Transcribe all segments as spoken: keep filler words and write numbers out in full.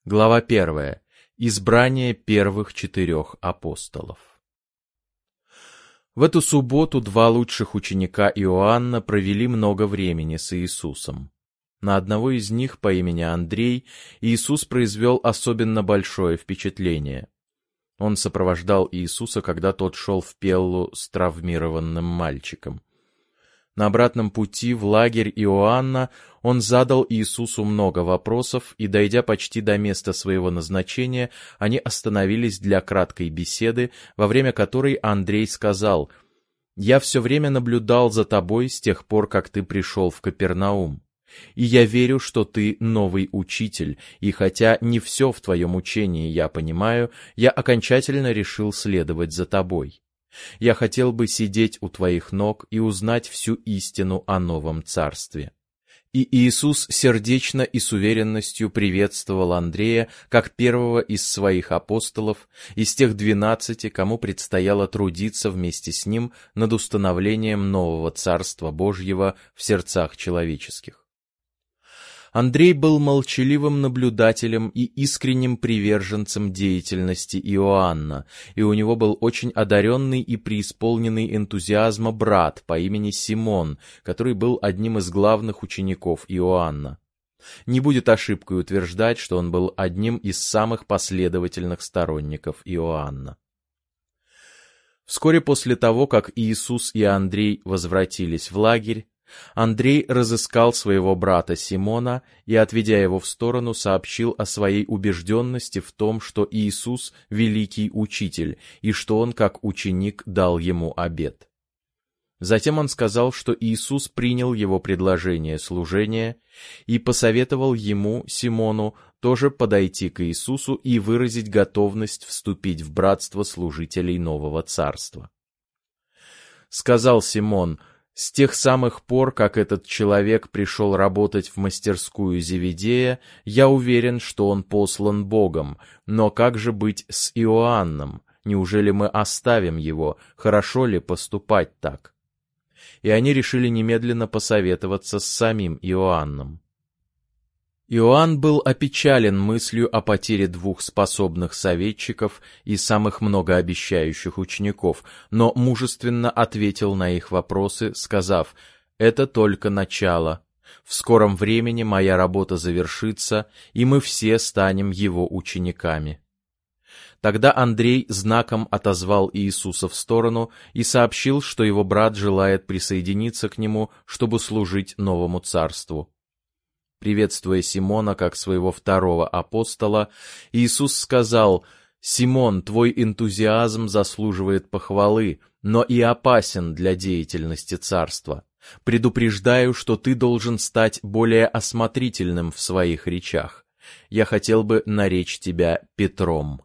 Глава первая. Избрание первых четырех апостолов. В эту субботу два лучших ученика Иоанна провели много времени с Иисусом. На одного из них по имени Андрей Иисус произвел особенно большое впечатление. Он сопровождал Иисуса, когда тот шел в Пеллу с травмированным мальчиком. На обратном пути в лагерь Иоанна он задал Иисусу много вопросов, и, дойдя почти до места своего назначения, они остановились для краткой беседы, во время которой Андрей сказал: «Я все время наблюдал за тобой с тех пор, как ты пришел в Капернаум. И я верю, что ты новый учитель, и хотя не все в твоем учении я понимаю, я окончательно решил следовать за тобой. Я хотел бы сидеть у твоих ног и узнать всю истину о новом царстве». И Иисус сердечно и с уверенностью приветствовал Андрея как первого из своих апостолов, из тех двенадцати, кому предстояло трудиться вместе с ним над установлением нового Царства Божьего в сердцах человеческих. Андрей был молчаливым наблюдателем и искренним приверженцем деятельности Иоанна, и у него был очень одаренный и преисполненный энтузиазма брат по имени Симон, который был одним из главных учеников Иоанна. Не будет ошибкой утверждать, что он был одним из самых последовательных сторонников Иоанна. Вскоре после того, как Иисус и Андрей возвратились в лагерь, Андрей разыскал своего брата Симона и, отведя его в сторону, сообщил о своей убежденности в том, что Иисус — великий учитель, и что он, как ученик, дал ему обет. Затем он сказал, что Иисус принял его предложение служения и посоветовал ему, Симону, тоже подойти к Иисусу и выразить готовность вступить в братство служителей нового царства. Сказал Симон: «С тех самых пор, как этот человек пришел работать в мастерскую Зеведея, я уверен, что он послан Богом, но как же быть с Иоанном? Неужели мы оставим его? Хорошо ли поступать так?» И они решили немедленно посоветоваться с самим Иоанном. Иоанн был опечален мыслью о потере двух способных советчиков и самых многообещающих учеников, но мужественно ответил на их вопросы, сказав: «Это только начало. В скором времени моя работа завершится, и мы все станем его учениками». Тогда Андрей знаком отозвал Иисуса в сторону и сообщил, что его брат желает присоединиться к нему, чтобы служить новому царству. Приветствуя Симона как своего второго апостола, Иисус сказал: «Симон, твой энтузиазм заслуживает похвалы, но и опасен для деятельности царства. Предупреждаю, что ты должен стать более осмотрительным в своих речах. Я хотел бы наречь тебя Петром».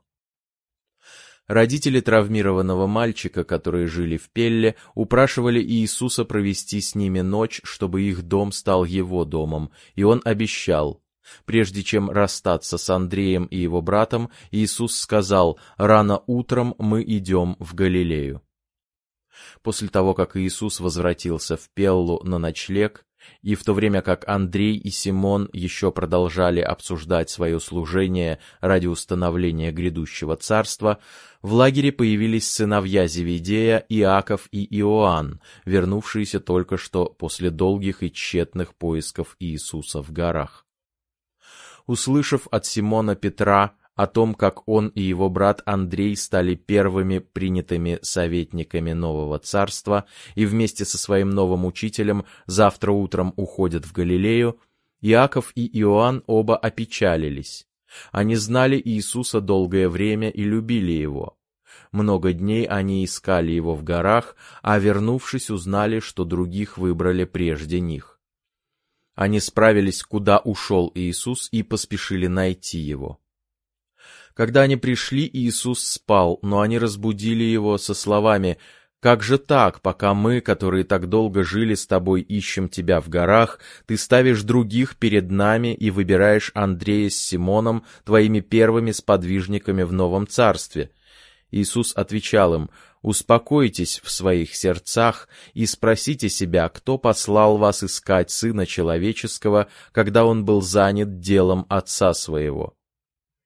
Родители травмированного мальчика, которые жили в Пелле, упрашивали Иисуса провести с ними ночь, чтобы их дом стал его домом, и он обещал. Прежде чем расстаться с Андреем и его братом, Иисус сказал: «Рано утром мы идем в Галилею». После того, как Иисус возвратился в Пеллу на ночлег, и в то время как Андрей и Симон еще продолжали обсуждать свое служение ради установления грядущего царства, в лагере появились сыновья Зеведея Иаков и Иоанн, вернувшиеся только что после долгих и тщетных поисков Иисуса в горах. Услышав от Симона Петра о том, как он и его брат Андрей стали первыми принятыми советниками нового царства и вместе со своим новым учителем завтра утром уходят в Галилею, Иаков и Иоанн оба опечалились. Они знали Иисуса долгое время и любили его. Много дней они искали его в горах, а, вернувшись, узнали, что других выбрали прежде них. Они справились, куда ушел Иисус, и поспешили найти его. Когда они пришли, Иисус спал, но они разбудили его со словами: «Как же так, пока мы, которые так долго жили с тобой, ищем тебя в горах, ты ставишь других перед нами и выбираешь Андрея с Симоном твоими первыми сподвижниками в новом царстве?» Иисус отвечал им: «Успокойтесь в своих сердцах и спросите себя, кто послал вас искать Сына Человеческого, когда Он был занят делом Отца Своего.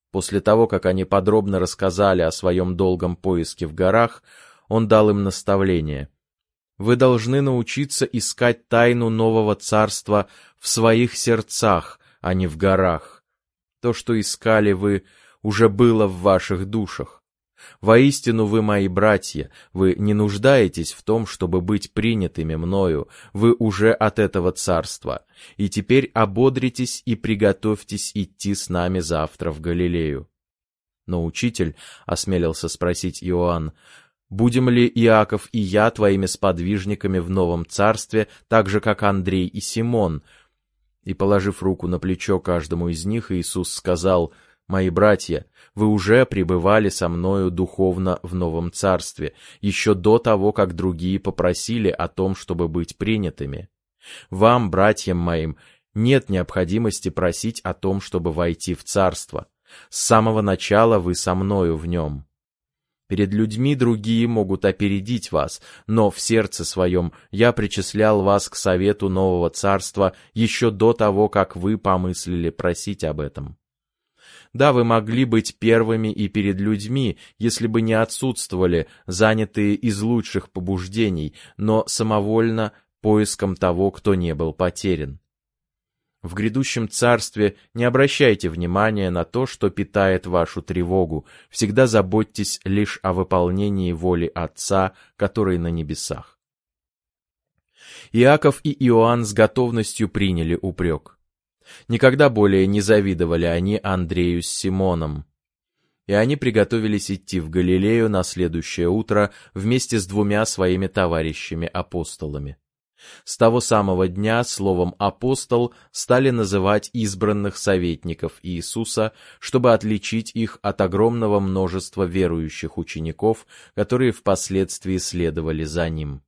После того, как они подробно рассказали о своем долгом поиске в горах, он дал им наставление. Вы должны научиться искать тайну нового царства в своих сердцах, а не в горах. То, что искали вы, уже было в ваших душах. Воистину вы мои братья, вы не нуждаетесь в том, чтобы быть принятыми мною, вы уже от этого царства, и теперь ободритесь и приготовьтесь идти с нами завтра в Галилею. Но учитель, — осмелился спросить Иоанн, — будем ли Иаков и я твоими сподвижниками в новом царстве, так же, как Андрей и Симон? И, положив руку на плечо каждому из них, Иисус сказал: «Мои братья, вы уже пребывали со мною духовно в новом царстве, еще до того, как другие попросили о том, чтобы быть принятыми. Вам, братьям моим, нет необходимости просить о том, чтобы войти в царство. С самого начала вы со мною в нем. Перед людьми другие могут опередить вас, но в сердце своем я причислял вас к совету нового царства еще до того, как вы помыслили просить об этом. Да, вы могли быть первыми и перед людьми, если бы не отсутствовали, занятые из лучших побуждений, но самовольно поиском того, кто не был потерян. В грядущем царстве не обращайте внимания на то, что питает вашу тревогу, всегда заботьтесь лишь о выполнении воли Отца, который на небесах». Иаков и Иоанн с готовностью приняли упрек. Никогда более не завидовали они Андрею с Симоном. И они приготовились идти в Галилею на следующее утро вместе с двумя своими товарищами-апостолами. С того самого дня словом «апостол» стали называть избранных советников Иисуса, чтобы отличить их от огромного множества верующих учеников, которые впоследствии следовали за ним.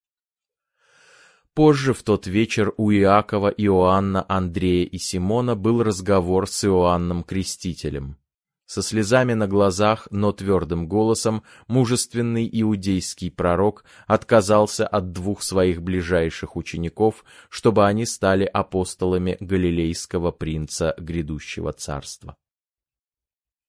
Позже в тот вечер у Иакова, Иоанна, Андрея и Симона был разговор с Иоанном Крестителем. Со слезами на глазах, но твердым голосом, мужественный иудейский пророк отказался от двух своих ближайших учеников, чтобы они стали апостолами галилейского принца грядущего царства.